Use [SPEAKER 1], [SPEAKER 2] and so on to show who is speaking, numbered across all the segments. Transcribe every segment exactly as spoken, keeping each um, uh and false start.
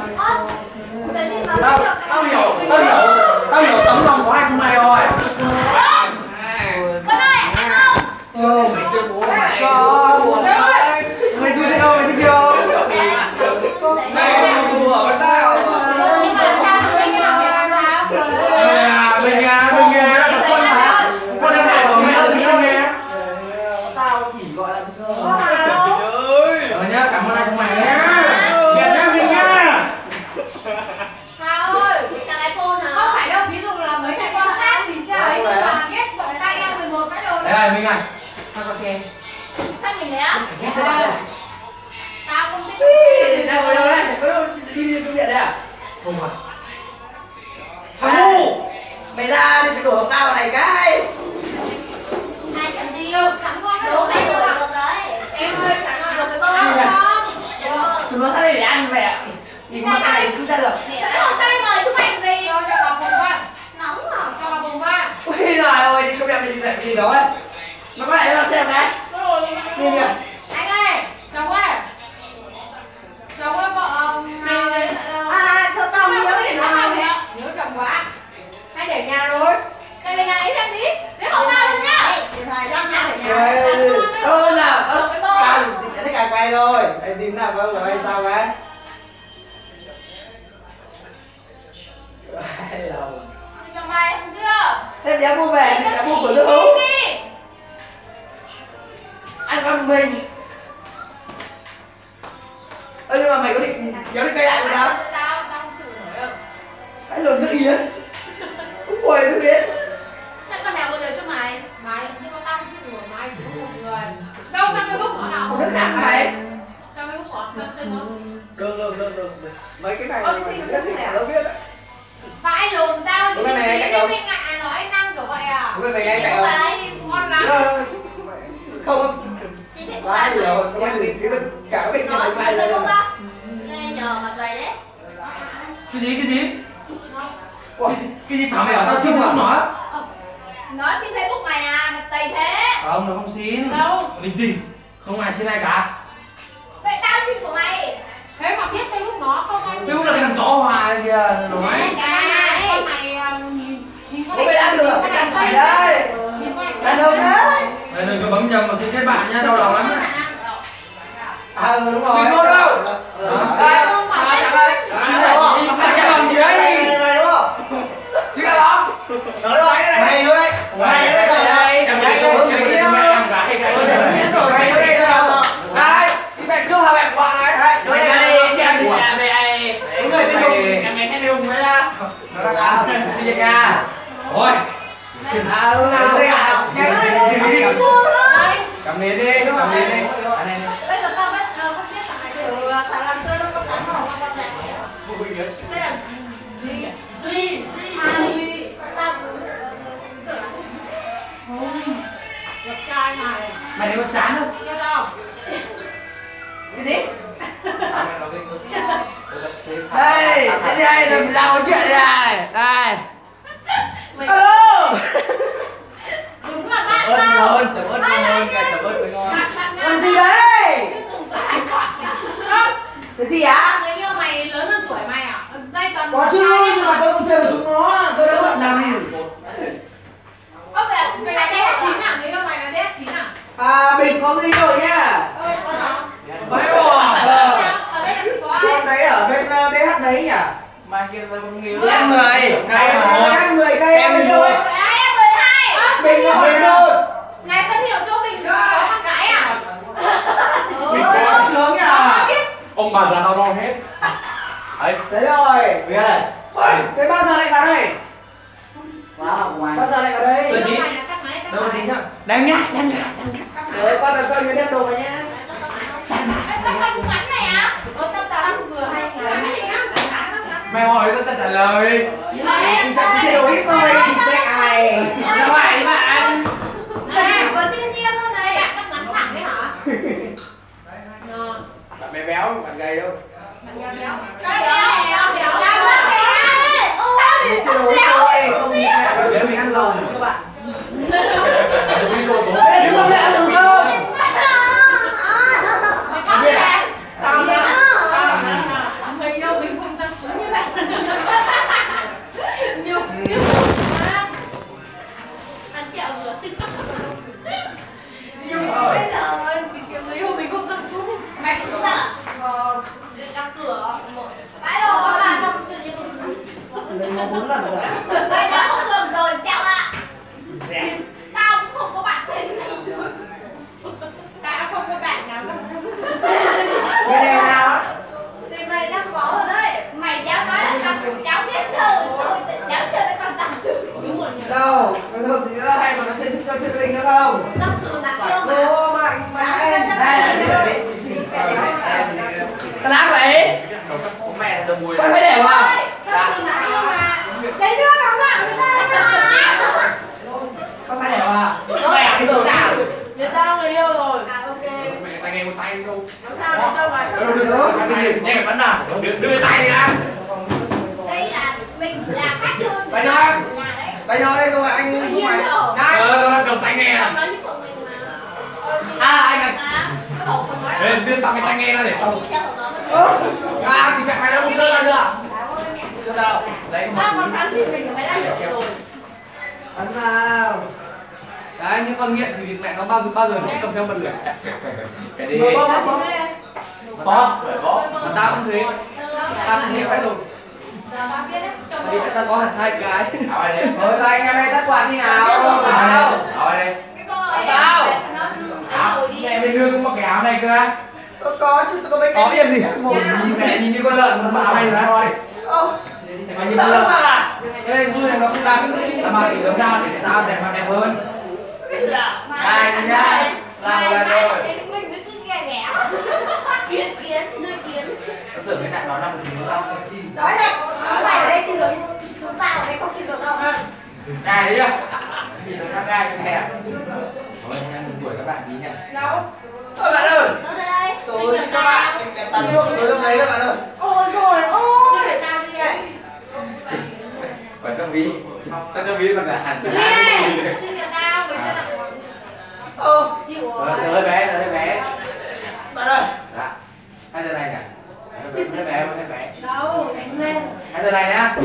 [SPEAKER 1] tao tao hiểu tao hiểu tao hiểu tấm lòng của hai chúng mày rồi.
[SPEAKER 2] Con ơi, anh không?
[SPEAKER 3] Chưa, mày chưa bố mày. Con. Mày thích đi đâu, mày thích đi đâu? Mày không đùa với tao. Mình à, mình nghe, con mà. Con đang này của mẹ ơi, thì không nghe. Tao chỉ gọi là Ờ nhá, cảm ơn hai chúng mày nhá. Hẹn nhá, mình nhá.
[SPEAKER 2] Hà ơi, chào anh phone hả? Không phải đâu, ví dụ là mấy xe con khác thì sao ấy nhưng mà ghét gọi tay em mười một cái rồi.
[SPEAKER 1] Đây này, Minh này. Sao có xe?
[SPEAKER 2] Sao mình đấy á? Tao không thích.
[SPEAKER 3] Đâu rồi đâu đấy? Có đâu đi đi công điện đấy à?
[SPEAKER 1] Không à?
[SPEAKER 3] Thằng ngu! Mày ra đi đổ tao vào này cái.
[SPEAKER 2] Hai chẳng đi đâu, sẵn con cái đồ này rồi. Em ơi, sẵn rồi được cái bơ không?
[SPEAKER 3] Chúng nó sang đây để ăn mẹ. Nhìn mặt này không ra được.
[SPEAKER 2] Thế hôm nay mời chúng mày làm gì? Cho cho vào vùng ba. Nóng à? Cho vào vùng ba.
[SPEAKER 3] Ui giời ơi, đi công điện mình gì gì đó ấy. Nó có lại cho xem cái. Nhìn kìa.
[SPEAKER 2] Anh ơi, chồng ơi. Chồng ơi, vợ mày
[SPEAKER 4] À, cho tao miếng nào.
[SPEAKER 2] nhớ chồng quá. Hay để nhà rồi. Để về nhà lấy xem gì? Lấy hộ tao luôn nhá.
[SPEAKER 4] Điện thoại cho mẹ ở nhà.
[SPEAKER 3] Ơ nào, ơ, tao đã thích càng quay rồi. Anh tìm nào có rồi tao cái. Hay là
[SPEAKER 2] Chồng mày không chưa?
[SPEAKER 3] thế bé mua về thì đã mua của nước hú. Ăn con mình. Ơ nhưng mà mày có định kéo đi cây lại rồi không?
[SPEAKER 2] Tao, tao không chịu nổi đâu.
[SPEAKER 3] Hãy lồn nước yến. Cũng quầy nước yến.
[SPEAKER 2] Chắc con nào bây giờ cho mày. Mày, nhưng mà tao không chịu nổi mày cũng một người. Đâu trong Facebook nó nào?
[SPEAKER 3] Nước nào mày?
[SPEAKER 2] Trong Facebook có thân tin không?
[SPEAKER 3] Được được được được. Mấy cái này
[SPEAKER 2] Ơ, cái gì mà
[SPEAKER 3] rất
[SPEAKER 2] không
[SPEAKER 3] thích
[SPEAKER 2] thể
[SPEAKER 3] đâu biết đấy.
[SPEAKER 2] Mà anh lùn tao
[SPEAKER 3] Bữa nay mày
[SPEAKER 2] thì
[SPEAKER 3] cạnh
[SPEAKER 2] đi
[SPEAKER 3] không?
[SPEAKER 2] bên ngại nói anh năng kiểu vậy à?
[SPEAKER 3] Bữa nay mày ngay
[SPEAKER 2] Nhưng
[SPEAKER 3] cạnh
[SPEAKER 2] mà
[SPEAKER 3] không?
[SPEAKER 2] đây ngon lắm.
[SPEAKER 3] Không.
[SPEAKER 2] Xin phép
[SPEAKER 3] Quá
[SPEAKER 2] bạn
[SPEAKER 3] nhiều.
[SPEAKER 2] rồi.
[SPEAKER 3] Không ăn gì chứ cả cái bệnh
[SPEAKER 2] Nói
[SPEAKER 3] này
[SPEAKER 2] xin
[SPEAKER 3] mai
[SPEAKER 2] phép
[SPEAKER 3] lên.
[SPEAKER 2] không á? Nghe nhờ mặt dày đấy.
[SPEAKER 1] Cái gì cái gì?
[SPEAKER 3] Ủa?
[SPEAKER 1] Cái, cái gì thảo mày bảo tao xin không nó?
[SPEAKER 2] Ờ, nói xin Facebook mày à, mặt dày thế.
[SPEAKER 1] Không, nó không xin.
[SPEAKER 2] Đâu?
[SPEAKER 1] Bình tĩnh. Không ai xin ai cả.
[SPEAKER 2] Vậy tao xin của mày. Thế mà biết Facebook nó không ai
[SPEAKER 1] Facebook là cái thằng chó hòa này kìa. Nói.
[SPEAKER 2] Này, con mày à, nhìn nhìn con
[SPEAKER 3] Bố mày đã được.
[SPEAKER 2] con này
[SPEAKER 3] Mày đây.
[SPEAKER 2] nhìn con này
[SPEAKER 3] Đàn ông đấy.
[SPEAKER 1] Đây đừng có bấm nhầm vào cái kết bạn nha, đau đầu lắm nhá.
[SPEAKER 3] À ừ, đúng rồi.
[SPEAKER 1] Mình vô đâu?
[SPEAKER 3] Đây.
[SPEAKER 2] Không phải
[SPEAKER 3] À, chẳng ơi.
[SPEAKER 1] Cái làm gì đấy?
[SPEAKER 3] Mày đúng không?
[SPEAKER 1] Chứ cái đó.
[SPEAKER 3] Nó rồi cái này. Mày thôi. Mày đây rồi đây.
[SPEAKER 1] Em
[SPEAKER 3] Mày
[SPEAKER 1] mày
[SPEAKER 3] đây
[SPEAKER 1] chỗ
[SPEAKER 3] rồi.
[SPEAKER 1] mày cho mẹ em gái cái
[SPEAKER 3] Mày đây rồi.
[SPEAKER 1] đây, cái mẹ cướp hai mẹ quạ này.
[SPEAKER 3] Mày đây xem của.
[SPEAKER 1] Mẹ
[SPEAKER 3] Đúng rồi, cái dùng.
[SPEAKER 1] em mẹ thấy dùng đấy ra.
[SPEAKER 3] Nó là nào?
[SPEAKER 1] Xin chào ca. Ôi.
[SPEAKER 3] À ừ nào đây à. Nhanh đi đi.
[SPEAKER 2] Đây.
[SPEAKER 1] Cầm đến đi, cầm đến đi. Anh này.
[SPEAKER 2] Bây giờ tao biết ờ, không biết thằng này từ thằng làm chơi đâu có sẵn đâu. Đây là Duy Duy Duy Hai Duy Tao không đẹp trai này.
[SPEAKER 1] Mày thấy có chán không?
[SPEAKER 2] Nghe tao.
[SPEAKER 3] Cái gì? Đây, đây đây làm sao có chuyện đây. Đây.
[SPEAKER 2] Mày
[SPEAKER 3] Alo.
[SPEAKER 2] đúng là bạn
[SPEAKER 3] Ơn
[SPEAKER 2] tao.
[SPEAKER 3] ơn, cảm ơn ngon, cảm ơn với ngon.
[SPEAKER 2] Bạn bạn
[SPEAKER 3] Làm gì đấy?
[SPEAKER 2] Không.
[SPEAKER 3] Cái gì á?
[SPEAKER 2] Người yêu mày lớn hơn tuổi mày à? Đây toàn
[SPEAKER 3] Có chứ, nhưng mà tôi không chơi với chúng nó, tôi đã bận nằm.
[SPEAKER 2] Ơ vậy mày là đê hát chín à? Người yêu mày là đê hát chín à?
[SPEAKER 3] À, mình có người yêu rồi nhá.
[SPEAKER 2] Ơi, có sao?
[SPEAKER 3] Mấy ồ.
[SPEAKER 2] Ở đây làm gì có ai?
[SPEAKER 3] Con đấy ở bên uh, đê hát đấy nhỉ?
[SPEAKER 1] Mai kia là con người.
[SPEAKER 2] Em
[SPEAKER 1] mười. Cây một.
[SPEAKER 3] Em mười cây em mười đôi.
[SPEAKER 2] Vậy ai em mười hai?
[SPEAKER 3] Mình là mười đôi.
[SPEAKER 2] Này phân hiệu cho mình có thằng gái à?
[SPEAKER 1] Mình
[SPEAKER 2] Ừ.
[SPEAKER 1] có
[SPEAKER 3] Sướng nhỉ?
[SPEAKER 1] ông bà già tao lo hết. Đấy.
[SPEAKER 3] Đấy rồi.
[SPEAKER 1] Biết rồi.
[SPEAKER 3] Thế bao giờ lại vào đây? Wow, ngoài. Bao giờ lại vào đây?
[SPEAKER 1] Tôi đi.
[SPEAKER 2] Mày là cắt máy, cắt
[SPEAKER 1] Đâu
[SPEAKER 2] máy.
[SPEAKER 1] tí nhá. Đang nhá, đang nhá.
[SPEAKER 3] Rồi, con là con nhớ đem đồ vào nhá.
[SPEAKER 2] Tao tao cũng bắn này à? Ờ, tao tao vừa hay cái gì á?
[SPEAKER 1] Mày hỏi con ta trả lời.
[SPEAKER 3] Mình chẳng chia đổi thôi, cái ai.
[SPEAKER 1] Sao vậy bạn?
[SPEAKER 2] Nè, vừa thiên nhiên luôn này. Cắt ngắn thẳng đấy hả? Ngon.
[SPEAKER 3] Bạn bé béo, bạn gầy đâu?
[SPEAKER 2] Bạn béo béo. Béo béo béo. Béo béo.
[SPEAKER 3] Mình chia đổi thôi, không biết mẹ mình ăn lồn các bạn. Đây, chúng con lại ăn lồn không?
[SPEAKER 2] Mày cắt nè. Tao đâu? Tao người yêu mình không ra
[SPEAKER 3] Mẹ đồng mùi.
[SPEAKER 1] Phải phải đều à?
[SPEAKER 4] Cái nước nó dạng ra.
[SPEAKER 1] Có phải đều à?
[SPEAKER 3] Mẹ cái đồ nào?
[SPEAKER 2] Người ta người yêu rồi.
[SPEAKER 4] À ok.
[SPEAKER 1] Mẹ tay nghe một tay đâu.
[SPEAKER 2] Không sao đâu đâu mà.
[SPEAKER 1] Đưa đưa đưa. Nghe vẫn nào. Đưa đưa tay ra.
[SPEAKER 2] Đây là mình là khách thôi.
[SPEAKER 3] Tay nói. Tay nói đây không phải anh không phải. Này.
[SPEAKER 1] Ờ cầm tay nghe.
[SPEAKER 2] Nói với bọn mình mà.
[SPEAKER 3] À anh à.
[SPEAKER 2] Cái bộ phần nói.
[SPEAKER 1] Ê đưa tao cái tay nghe ra để tao.
[SPEAKER 3] À thì mẹ mày đã không sơ ra chưa? Sơ ra đâu? Đấy
[SPEAKER 2] À, con kháng sinh mình phải đã hiểu rồi.
[SPEAKER 3] Ăn nào. Đấy những con nghiện thì mẹ nó bao giờ bao giờ nó cũng cầm theo bật lửa. Cái đi. Bó bó bó. Bó. Mà tao cũng thế. Tao cũng nghiện phải rồi. Thì ta có hẳn hai cái. Rồi đấy. Rồi anh em ơi tắt quạt đi nào. Rồi đây. Tao. Mẹ mày đưa một cái áo này cơ.
[SPEAKER 4] Tôi có chứ tôi có mấy cái.
[SPEAKER 3] Có yên gì? Một nhìn mẹ nhìn như con lợn mà áo này nữa rồi.
[SPEAKER 4] Ô.
[SPEAKER 3] Mày nhìn con lợn. Cái này vui này nó không đáng. Tao mà chỉ giống nhau để tao đẹp đẹp hơn. Này nhá. Làm một lần rồi.
[SPEAKER 2] Mình cứ nghe ghẻ. Kiến kiến nuôi kiến.
[SPEAKER 3] Tao tưởng cái này nó nằm ở chính nó tao không chi.
[SPEAKER 4] Nói này, chúng mày ở đây chịu được. Chúng tao ở đây không chịu được đâu.
[SPEAKER 3] Này đấy chưa? Nhìn nó sang gai cái này. Thôi anh em mừng tuổi các bạn tí nhỉ.
[SPEAKER 4] Đâu?
[SPEAKER 3] Ôi bạn ơi.
[SPEAKER 2] Nó ra đây.
[SPEAKER 3] Tôi các bạn. Cái tàn thuốc tới lúc đấy các bạn ơi.
[SPEAKER 4] Ôi rồi ôi.
[SPEAKER 2] Người ta đi đây.
[SPEAKER 3] Phải trong ví. Tao trong ví còn là hẳn.
[SPEAKER 2] Đi. Xin người ta mình cho tặng.
[SPEAKER 3] Ô.
[SPEAKER 2] Chịu
[SPEAKER 3] Rồi
[SPEAKER 2] rồi.
[SPEAKER 3] hơi bé hơi bé. Bạn ơi. Dạ. Hai giờ này nhỉ? Hơi bé hơi bé.
[SPEAKER 2] Đâu, đánh lên.
[SPEAKER 3] Hai giờ này nhá.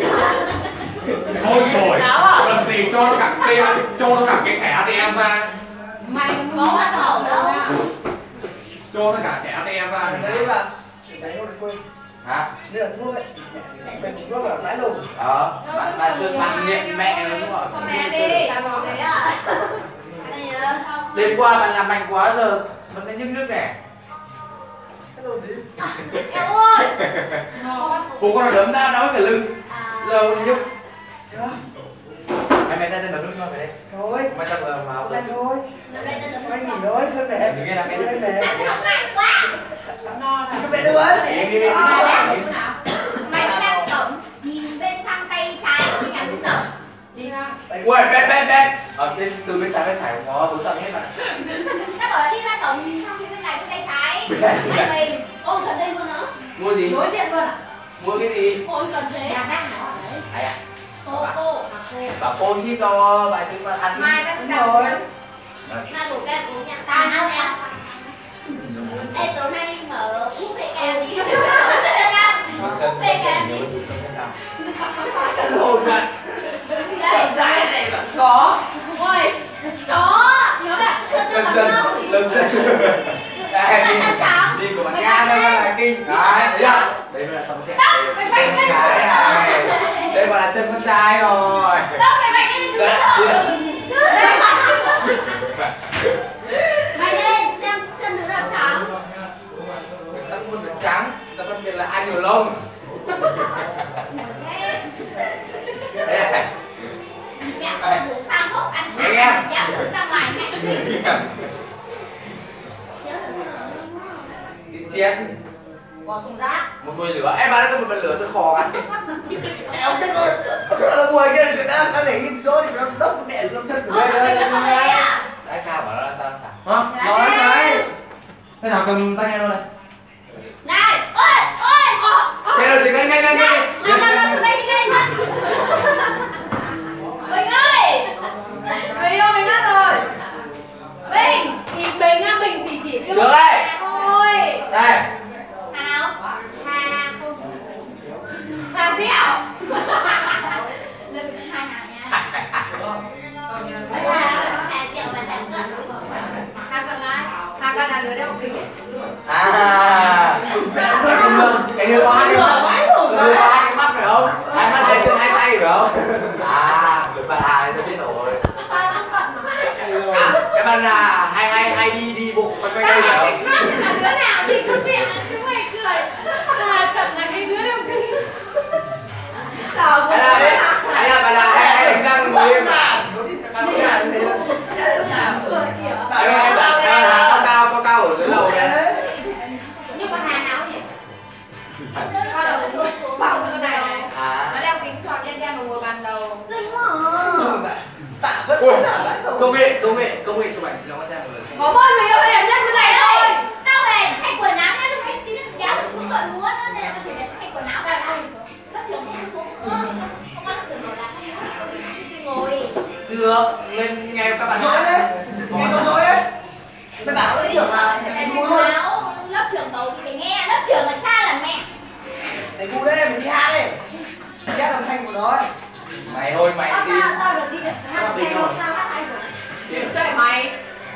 [SPEAKER 1] Thôi rồi. Cần gì cho nó cả cái cho nó cả cái thẻ a tê em ra.
[SPEAKER 2] Mày có bắt hổ đâu.
[SPEAKER 1] Cho nó cả thẻ a tê em ra.
[SPEAKER 4] Đấy bạn. Đấy không được quên.
[SPEAKER 3] Hả?
[SPEAKER 4] Đây là thuốc ấy. Mình cũng thuốc là bãi lùng.
[SPEAKER 3] Ờ. Bạn bạn chưa bạn nghiện mẹ đúng không?
[SPEAKER 2] Con mẹ đi. Làm món đấy à?
[SPEAKER 3] Đêm qua bạn làm mạnh quá giờ nó đã nhức nước này.
[SPEAKER 4] Cái đồ gì?
[SPEAKER 2] Em ơi.
[SPEAKER 3] Bố con nó đấm tao đau cả lưng.
[SPEAKER 2] À.
[SPEAKER 3] Lâu nó nhức. Mày mày ta tên đấm nước cho mày đây.
[SPEAKER 4] Thôi.
[SPEAKER 3] Mày ta vừa máu
[SPEAKER 4] Đây
[SPEAKER 3] lên.
[SPEAKER 4] thôi.
[SPEAKER 2] Làm đây ta
[SPEAKER 4] Anh nghỉ
[SPEAKER 2] đừng
[SPEAKER 4] thôi, hơi mệt.
[SPEAKER 3] Đừng nghe làm cái
[SPEAKER 4] Hơi mệt.
[SPEAKER 2] Ăn không mạnh quá. No rồi.
[SPEAKER 4] Các bạn đừng ơi.
[SPEAKER 3] Đi đi đi.
[SPEAKER 2] Mày đi ra cổng, nhìn bên sang tay trái của nhà bên cổng. Đi ra.
[SPEAKER 3] Ui bên bên bên. Ở bên từ bên trái bên phải không có đối tượng hết mà.
[SPEAKER 2] Nó bảo là đi ra cổng nhìn sang phía bên này bên tay trái. Anh mình. Ôi gần đây luôn nữa.
[SPEAKER 3] Mua gì?
[SPEAKER 2] Đối diện luôn à?
[SPEAKER 3] Mua cái gì?
[SPEAKER 2] Ôi gần thế. Nhà bác nhỏ đấy.
[SPEAKER 3] Ai à?
[SPEAKER 2] Cô cô.
[SPEAKER 3] Bảo cô ship cho vài thứ mà ăn.
[SPEAKER 2] Mai các
[SPEAKER 4] Đúng
[SPEAKER 2] thứ
[SPEAKER 4] rồi.
[SPEAKER 2] Mai bổ kem uống nha. Ta ăn em. Ê tối nay mở úp phê kem đi. Úp phê kem đi.
[SPEAKER 3] Cái lồn này.
[SPEAKER 2] Đây.
[SPEAKER 3] Đây này vẫn có.
[SPEAKER 2] Ôi. Chó. Nó đặt chân cho
[SPEAKER 3] Lần
[SPEAKER 2] nó
[SPEAKER 3] chân.
[SPEAKER 2] không?
[SPEAKER 3] Lần chân. Đây đi. Đi của bạn Nga đâu là kinh. Đấy, thấy chưa? Đây là sống trẻ.
[SPEAKER 2] Sao? Mày phải cái
[SPEAKER 3] Cái này. Đây gọi là chân con trai rồi.
[SPEAKER 2] đâu mày mày cái chú rồi. Mày lên xem chân đứa nào trắng.
[SPEAKER 3] Ta muốn được trắng, ta phân biệt là ai nhiều lông.
[SPEAKER 2] Thế.
[SPEAKER 3] Đây này.
[SPEAKER 2] Mẹ tôi muốn sang hốc ăn
[SPEAKER 3] Anh em.
[SPEAKER 2] Mẹ tôi ra ngoài mẹ đi.
[SPEAKER 3] Thịt chiên.
[SPEAKER 4] Bỏ thùng rác.
[SPEAKER 3] Một mùi lửa. Em bán cho một bật lửa tôi khò ăn.
[SPEAKER 4] Em chết rồi. Ông nói là mùi kia thì đang đang để im chỗ thì nó đốc mẹ trong chân của
[SPEAKER 2] Ôi
[SPEAKER 4] đây
[SPEAKER 2] mình nó không thấy à?
[SPEAKER 3] Tại sao bảo nó tao sao?
[SPEAKER 1] Hả? Nó là sai. Thế nào cầm tay nghe luôn này.
[SPEAKER 2] Này, ôi, ôi.
[SPEAKER 3] Thế rồi thì ngay ngay ngay ngay.
[SPEAKER 2] Nào, nào, nào, xuống đây, đi đây, mất. Bình ơi. Bình ơi, Bình mất rồi. Bình. Thì Bình á, Bình thì chỉ biết
[SPEAKER 3] Sướng đây.
[SPEAKER 2] thôi.
[SPEAKER 3] Đây.
[SPEAKER 2] Hà nào? Hà. Hà Diệu. Lên hai Hà nha. Đấy là Hà Diệu và Hà Cận. Hà Cận ai? Hà Cận là đứa đeo kính ấy.
[SPEAKER 3] À. Cái đứa cái đứa có hai cái đứa có hai cái mắt phải không? Hai mắt hai chân hai tay phải không? À, được bạn Hà tôi biết rồi. À, cái bạn là hay hay hay đi đi bộ quanh quanh đây phải không?
[SPEAKER 2] Là đứa nào thì cứ mẹ chúng mày cười. Hà Cận là cái đứa đeo kính. Sao
[SPEAKER 3] Hay là đấy, hay là bạn là hay hay đánh răng ngồi im à?
[SPEAKER 4] có đi các bạn nhà như thế là
[SPEAKER 3] Tại vì cao cao cao cao ở dưới lầu đấy.
[SPEAKER 2] nhưng mà Hà nào nhỉ? Bắt đầu là xuống xuống phòng cái này này. Nó
[SPEAKER 4] À.
[SPEAKER 2] đeo kính tròn đen đen vào ngồi bàn đầu. Xinh quá.
[SPEAKER 4] Tạ vẫn
[SPEAKER 3] Ui,
[SPEAKER 4] tạ lại không?
[SPEAKER 3] công nghệ công nghệ công nghệ chụp ảnh thì nó có trang rồi.
[SPEAKER 2] Có mỗi người yêu đẹp nhất chỗ này thôi.
[SPEAKER 5] Tao về thay quần áo nhá, lúc đấy tí nữa kéo được xuống đội múa nữa nên là tao phải để thay quần áo vào đây. Lớp trưởng không có xuống nữa. Không có lớp trưởng bảo là không có đi ngồi.
[SPEAKER 3] Được, lên nghe các bạn
[SPEAKER 4] Dối
[SPEAKER 3] nói.
[SPEAKER 4] đấy. Nghe câu dối đấy. Mày bảo lớp trưởng là
[SPEAKER 5] Để
[SPEAKER 4] mày
[SPEAKER 5] thay
[SPEAKER 4] ngu
[SPEAKER 5] quần
[SPEAKER 4] luôn.
[SPEAKER 5] áo, lớp trưởng tàu thì phải nghe, lớp trưởng là cha là mẹ.
[SPEAKER 4] Mày ngu đấy, mày đi hát đi. Đi hát âm thanh của nó ấy.
[SPEAKER 3] Mày thôi mày
[SPEAKER 5] Tao
[SPEAKER 3] đi.
[SPEAKER 5] tao tao được đi được hát
[SPEAKER 3] Tao
[SPEAKER 5] hay
[SPEAKER 3] đi
[SPEAKER 5] không?
[SPEAKER 3] rồi.
[SPEAKER 5] Tao hát hay rồi.
[SPEAKER 2] Chơi mày.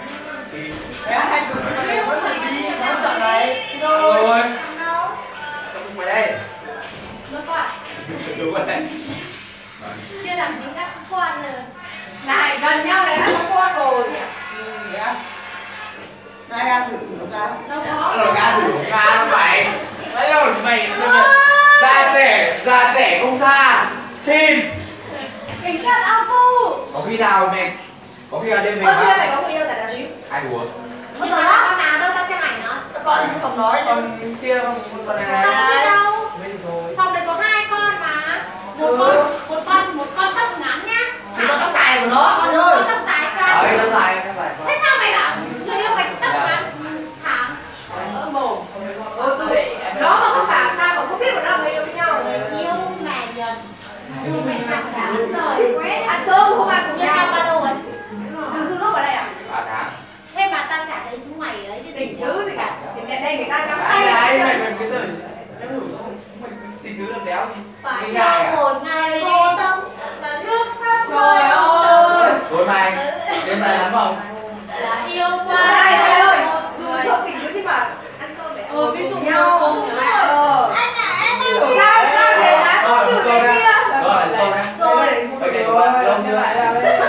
[SPEAKER 4] Mày hát thanh cực mà mày vẫn phải đi. Nó chọn này. Thôi.
[SPEAKER 3] Rồi.
[SPEAKER 5] Đâu?
[SPEAKER 3] Mày đây.
[SPEAKER 5] Nước qua.
[SPEAKER 3] Đúng rồi.
[SPEAKER 5] Chưa làm chính các quan rồi.
[SPEAKER 2] Này gần nhau này đã có con rồi.
[SPEAKER 4] Ừ, nhá. Hai ăn thử thử nó ra.
[SPEAKER 5] Đâu
[SPEAKER 3] Nó
[SPEAKER 5] có.
[SPEAKER 3] là ca chủ ca nó mày. Đấy rồi mày da trẻ, da trẻ không tha. Xin.
[SPEAKER 5] Kính cận auto.
[SPEAKER 3] Có khi nào mày có khi nào đêm mình
[SPEAKER 2] Ơ kia
[SPEAKER 3] hát
[SPEAKER 2] mày có người yêu cả là gì?
[SPEAKER 3] ai đùa?
[SPEAKER 5] Bây giờ đó con nào đâu tao xem ảnh nó.
[SPEAKER 4] Con đi phòng nói còn kia không con này
[SPEAKER 5] Tao
[SPEAKER 4] này.
[SPEAKER 5] không biết đâu.
[SPEAKER 4] Bên rồi.
[SPEAKER 5] Phòng đấy có hai con mà. Một
[SPEAKER 4] Ừ.
[SPEAKER 5] con, một con, một con tóc ngắn nhá.
[SPEAKER 4] Thì con tóc dài của nó
[SPEAKER 5] Còn
[SPEAKER 4] con
[SPEAKER 5] một
[SPEAKER 4] ơi.
[SPEAKER 5] con tóc dài sao?
[SPEAKER 3] Đấy, nó dài, nó dài.
[SPEAKER 5] Thế sao mày bảo người yêu mày tóc ngắn thẳng?
[SPEAKER 2] Ơ mồm. Ôi tôi đó mà không phải tao còn không biết bọn nó người yêu với nhau.
[SPEAKER 5] Người yêu mày nhật. Nhưng mày sao mà đã đúng lời quét.
[SPEAKER 2] Ăn cơm không ăn cùng
[SPEAKER 5] Yêu nhau
[SPEAKER 2] nhau.
[SPEAKER 5] bao lâu rồi?
[SPEAKER 2] Đừng cứ lúc ở đây à?
[SPEAKER 3] ba tháng.
[SPEAKER 5] Thế mà tao chả thấy chúng mày ấy chứ
[SPEAKER 2] Đỉnh thứ gì cả. Thì mẹ đây người ta cắm
[SPEAKER 3] Ai
[SPEAKER 2] tay.
[SPEAKER 3] đấy, mày mày cái từ em hiểu không? Mày tình tứ làm đéo gì?
[SPEAKER 5] Phải
[SPEAKER 3] Mình ngại à?
[SPEAKER 5] yêu một ngày vô tâm là nước mắt
[SPEAKER 2] Trời ơi.
[SPEAKER 3] Rồi mày, đêm nay lắm không?
[SPEAKER 5] là yêu
[SPEAKER 2] Trời ơi
[SPEAKER 5] quá.
[SPEAKER 2] ơi. Dù không tình thứ nhưng mà ăn cơm để
[SPEAKER 5] Ừ, ví dụ
[SPEAKER 2] nhau.
[SPEAKER 5] cùng nhà bạn.
[SPEAKER 2] Ờ.
[SPEAKER 5] Anh à, anh à.
[SPEAKER 2] Sao sao để lá tốt chịu cái kia.
[SPEAKER 3] Rồi, rồi đấy.
[SPEAKER 5] Rồi.
[SPEAKER 3] Vậy để của bạn, lông chưa lại ra đấy.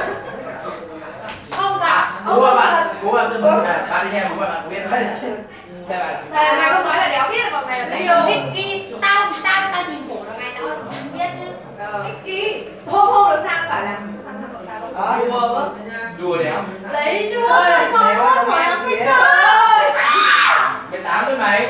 [SPEAKER 2] Không
[SPEAKER 3] À,
[SPEAKER 2] cả.
[SPEAKER 3] bố ba bạn, bố bạn từng ba đi em, bố bạn biết đấy. Đây bạn.
[SPEAKER 2] Thầy mày không nói là đéo biết là bọn mày là yêu.
[SPEAKER 5] Vicky, tao tao tao nhìn cổ là ngày tao biết chứ.
[SPEAKER 2] Vicky. Hôm hôm nó sang phải là sang thăm bọn tao
[SPEAKER 4] Đó.
[SPEAKER 2] đâu. Đùa cơ.
[SPEAKER 3] Đùa đéo.
[SPEAKER 2] Lấy chưa?
[SPEAKER 5] Con
[SPEAKER 4] Mày
[SPEAKER 5] ơi,
[SPEAKER 4] ơi,
[SPEAKER 5] khỏi
[SPEAKER 4] mày
[SPEAKER 5] học
[SPEAKER 4] ăn
[SPEAKER 5] sinh
[SPEAKER 4] gì
[SPEAKER 5] rồi.
[SPEAKER 3] Mày tám thôi mày.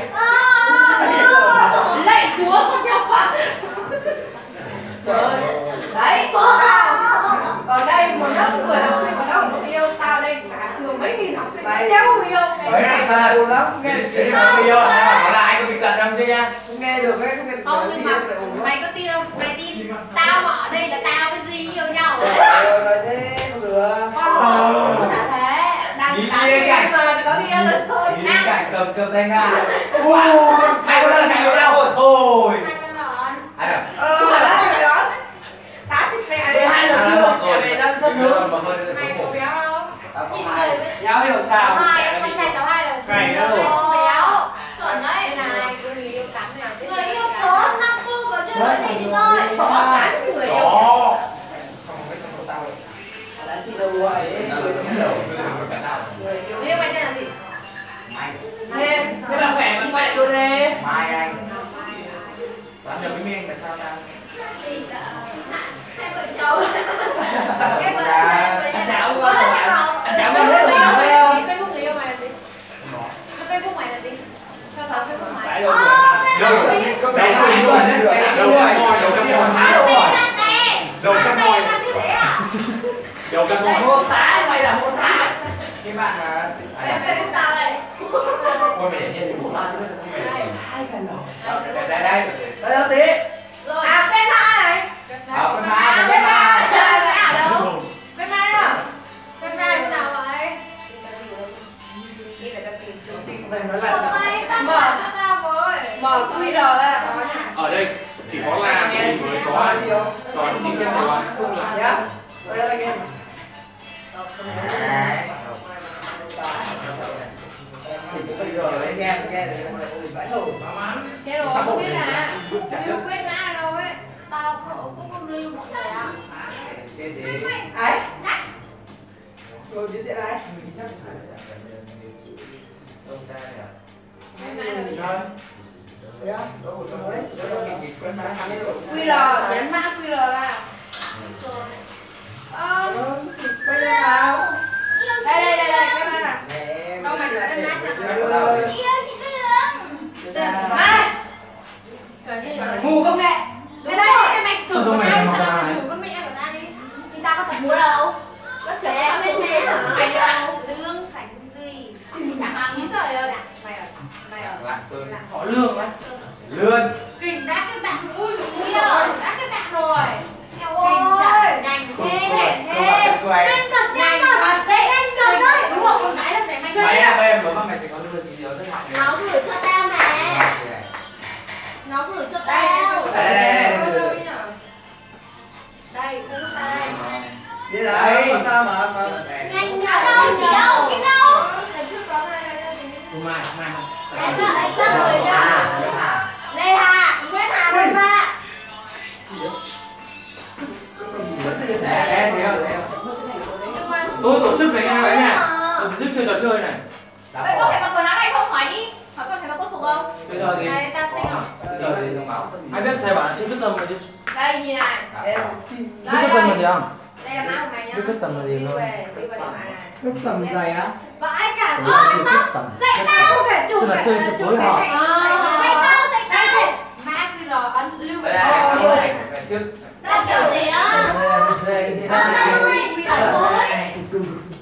[SPEAKER 2] Lạy chúa con theo Phật. Trời ơi. Đấy. Còn đây một lớp mười học sinh mà nó không có yêu. Tao đây cả trường mấy nghìn học sinh
[SPEAKER 4] Mày-
[SPEAKER 2] đéo yêu.
[SPEAKER 3] Đấy là ta
[SPEAKER 4] Buồn lắm. Nghe
[SPEAKER 3] Thế thì mà bây giờ nói là ai có bị cận không chứ nha.
[SPEAKER 4] không nghe được ấy, không nghe được.
[SPEAKER 5] Không, nhưng mà mày có tin không? Mày tin tao mà ở đây là tao với Duy yêu nhau.
[SPEAKER 4] Rồi rồi thế không được.
[SPEAKER 2] Con là thế. Đang
[SPEAKER 3] Nghĩ
[SPEAKER 2] tán
[SPEAKER 3] đi
[SPEAKER 2] chuyện
[SPEAKER 3] cảnh.
[SPEAKER 2] mà có nghe rồi thôi.
[SPEAKER 3] Nhìn cảnh cầm cầm tay nga. Wow, hai con lần cảnh với nhau rồi. Ôi.
[SPEAKER 5] Hai con đòn.
[SPEAKER 3] Ai nào?
[SPEAKER 2] Không phải là mày đó. Tá chích mẹ
[SPEAKER 4] Mười
[SPEAKER 2] đi.
[SPEAKER 4] hai giờ trưa, nhà mày đang sân nước.
[SPEAKER 5] Mày có béo đâu?
[SPEAKER 3] Tao sáu
[SPEAKER 5] Chín
[SPEAKER 3] hai.
[SPEAKER 5] người với
[SPEAKER 1] Giáo hiểu
[SPEAKER 5] sáu
[SPEAKER 1] sao?
[SPEAKER 5] hai, con trai sáu hai là
[SPEAKER 1] Cày
[SPEAKER 5] người
[SPEAKER 1] đó
[SPEAKER 5] yêu
[SPEAKER 1] rồi.
[SPEAKER 5] không béo. Chuẩn đấy
[SPEAKER 2] Đây
[SPEAKER 5] này.
[SPEAKER 2] này, người yêu cắn nào.
[SPEAKER 5] Người yêu có năm tư có chưa nói gì thì thôi.
[SPEAKER 2] Chó cắn thì người yêu.
[SPEAKER 3] Chó. Không biết không tao.
[SPEAKER 4] Đánh thì đâu vậy?
[SPEAKER 3] Người nó hiểu, người nó cả nào.
[SPEAKER 2] Người yêu mày tên là gì?
[SPEAKER 3] Mai.
[SPEAKER 2] Nè.
[SPEAKER 1] Thế là khỏe vẫn vậy luôn đi.
[SPEAKER 3] Mai anh. Bán được với miên tại sao ta?
[SPEAKER 5] Thì là hai vợ chồng.
[SPEAKER 2] Em ơi,
[SPEAKER 1] Anh chào
[SPEAKER 5] Có
[SPEAKER 1] qua
[SPEAKER 5] rất
[SPEAKER 1] khỏi.
[SPEAKER 5] là lòng.
[SPEAKER 1] Anh chào
[SPEAKER 2] Facebook
[SPEAKER 1] qua
[SPEAKER 2] người
[SPEAKER 1] rất
[SPEAKER 2] yêu
[SPEAKER 1] là
[SPEAKER 2] mày là gì? Facebook người yêu mày là gì? Facebook mày là gì? Cho tao Facebook mày.
[SPEAKER 1] Phải luôn.
[SPEAKER 3] Đâu rồi? Đâu rồi luôn đấy. Đâu rồi? Đâu trong mồi.
[SPEAKER 5] Đâu rồi? Nè.
[SPEAKER 3] Đầu trong mồi.
[SPEAKER 5] Làm như thế à?
[SPEAKER 3] Đâu trong mồi.
[SPEAKER 4] Một tháng mày là một tháng.
[SPEAKER 3] Cái bạn mà
[SPEAKER 2] Em Facebook tao đây.
[SPEAKER 3] ôi mày để nhiên thì một lần thôi.
[SPEAKER 4] Hai cái lẩu.
[SPEAKER 3] Đây đây đây.
[SPEAKER 4] Đây đâu tí.
[SPEAKER 5] Rồi.
[SPEAKER 2] À, quen ma này.
[SPEAKER 3] À, quen ma,
[SPEAKER 2] À,
[SPEAKER 3] quen
[SPEAKER 2] quen
[SPEAKER 3] ma.
[SPEAKER 2] ma. Quen ma ở đâu? Quen ma đâu?
[SPEAKER 5] Con trai thế nào vậy?
[SPEAKER 2] Đi để tao tìm tìm tìm.
[SPEAKER 4] Mày nói
[SPEAKER 5] Một
[SPEAKER 4] lại.
[SPEAKER 5] mày phát
[SPEAKER 2] Mở.
[SPEAKER 5] triển cho tao với.
[SPEAKER 2] Mở quy rờ ra là có nha.
[SPEAKER 1] Ở đây chỉ có là thì mới có
[SPEAKER 4] Có gì không?
[SPEAKER 1] còn những cái này không là
[SPEAKER 4] Nhá. Đây là anh em. Thì cũng bây giờ đấy nghe nghe được mà ủi vãi đầu.
[SPEAKER 2] Thế rồi, không biết là lưu quên mã ở đâu ấy.
[SPEAKER 5] Tao không có con lưu một người ạ.
[SPEAKER 4] Ai?
[SPEAKER 5] Chắc.
[SPEAKER 4] Rồi đến diện này.
[SPEAKER 2] Quen mã là gì?
[SPEAKER 4] Rồi. Đấy á. Đó một cái đấy. Đó là kỳ kỳ quen má thằng ấy rồi.
[SPEAKER 2] quy rờ, nhấn mã quy rờ ra. Ờ,
[SPEAKER 4] Bây giờ nào.
[SPEAKER 5] Yêu
[SPEAKER 2] đây đây đây đây,
[SPEAKER 5] chị
[SPEAKER 2] cái mã này.
[SPEAKER 4] Nè.
[SPEAKER 2] Đâu mà
[SPEAKER 4] Mày
[SPEAKER 2] quen má
[SPEAKER 4] là
[SPEAKER 2] sao?
[SPEAKER 4] ơi.
[SPEAKER 5] Yêu chị Lương.
[SPEAKER 2] Mã này. Ngủ công nghệ.
[SPEAKER 5] Cái đây cái mày
[SPEAKER 3] Sao
[SPEAKER 5] thử
[SPEAKER 3] tụi
[SPEAKER 5] con
[SPEAKER 3] mày
[SPEAKER 5] tao đi,
[SPEAKER 3] không
[SPEAKER 5] sao
[SPEAKER 3] làm
[SPEAKER 5] mày
[SPEAKER 3] này?
[SPEAKER 5] thử con mẹ của tao đi. Thì tao có tập múa đâu. Lớp trưởng tao biết thế hả? Mày đâu? Lương Khánh Duy. Chẳng làm ý trời ơi.
[SPEAKER 2] Mày ở mày ở
[SPEAKER 3] Lạng Sơn.
[SPEAKER 1] Họ lương á.
[SPEAKER 3] Lươn.
[SPEAKER 5] Kình đã cái bạn ui ui rồi, đã cái bạn rồi. Eo
[SPEAKER 2] Kình
[SPEAKER 5] ơi.
[SPEAKER 2] nhanh
[SPEAKER 5] Thế
[SPEAKER 2] thế
[SPEAKER 5] thế
[SPEAKER 2] thế.
[SPEAKER 5] thế. Nhanh thật nhanh thật đấy, nhanh thật đấy. Đúng rồi, con gái là phải mạnh
[SPEAKER 3] Mày
[SPEAKER 5] lên.
[SPEAKER 3] à, em bữa mà mày sẽ có lươn gì đó rất mạnh.
[SPEAKER 5] Nó gửi cho tao mà. Nó gửi cho
[SPEAKER 2] Đây
[SPEAKER 5] tao.
[SPEAKER 3] Đây, đây, đây, đây, đây.
[SPEAKER 2] đây. Đây, cái lúc ta đây.
[SPEAKER 4] Đi lại mà ta mà mà
[SPEAKER 5] Nhanh nhá đâu, chị đâu, Kim đâu.
[SPEAKER 2] Lần trước có đây đây đây.
[SPEAKER 1] Tụi mày, mày.
[SPEAKER 5] Em đã anh đã rồi đó. Lê Hà, Nguyễn Hà đây mà.
[SPEAKER 3] Để em thấy không?
[SPEAKER 2] Nhưng mà
[SPEAKER 1] Tôi tổ chức này nghe nè. Tôi tổ chức chơi trò chơi này.
[SPEAKER 5] Vậy có phải mặc quần áo này không? Hỏi đi. Hỏi con phải mặc con phục không?
[SPEAKER 3] Chơi trò gì?
[SPEAKER 2] này ta sinh rồi.
[SPEAKER 3] Chơi trò gì thông báo?
[SPEAKER 1] Ai biết thầy bảo là chơi quyết tâm mà chứ.
[SPEAKER 2] Đây nhìn này.
[SPEAKER 4] em xin
[SPEAKER 6] Biết cái tầm là gì không?
[SPEAKER 2] Đây là má của mày nhá.
[SPEAKER 6] Biết cái tầm là gì
[SPEAKER 2] Đi
[SPEAKER 6] không?
[SPEAKER 2] về, đi về điểm này này.
[SPEAKER 4] cái tầm dày á.
[SPEAKER 2] Vãi cả
[SPEAKER 6] Tầm
[SPEAKER 2] con
[SPEAKER 6] là
[SPEAKER 2] tóc.
[SPEAKER 6] cái tầm.
[SPEAKER 5] Dạy tao.
[SPEAKER 2] Cả chụp
[SPEAKER 6] Tức là
[SPEAKER 2] cả-
[SPEAKER 6] chơi sự
[SPEAKER 2] chụp
[SPEAKER 6] phối
[SPEAKER 2] cả
[SPEAKER 6] hợp.
[SPEAKER 2] cảnh.
[SPEAKER 5] Dạy tao, dạy
[SPEAKER 2] Đây
[SPEAKER 5] tao.
[SPEAKER 2] này. Má quy rờ ấn lưu
[SPEAKER 3] Đây
[SPEAKER 2] về.
[SPEAKER 3] là
[SPEAKER 2] Ôi.
[SPEAKER 3] cái ảnh trước.
[SPEAKER 5] Là kiểu gì á?
[SPEAKER 6] Đây,
[SPEAKER 5] Ờ, tao ơi, giỏi mới.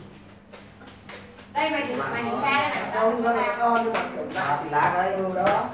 [SPEAKER 2] Đây mày thử mày thử tra cái này. Tao
[SPEAKER 4] Con
[SPEAKER 2] thử
[SPEAKER 4] con
[SPEAKER 2] tra.
[SPEAKER 4] con nó bằng kiểu lá thì lá đấy ừ đó.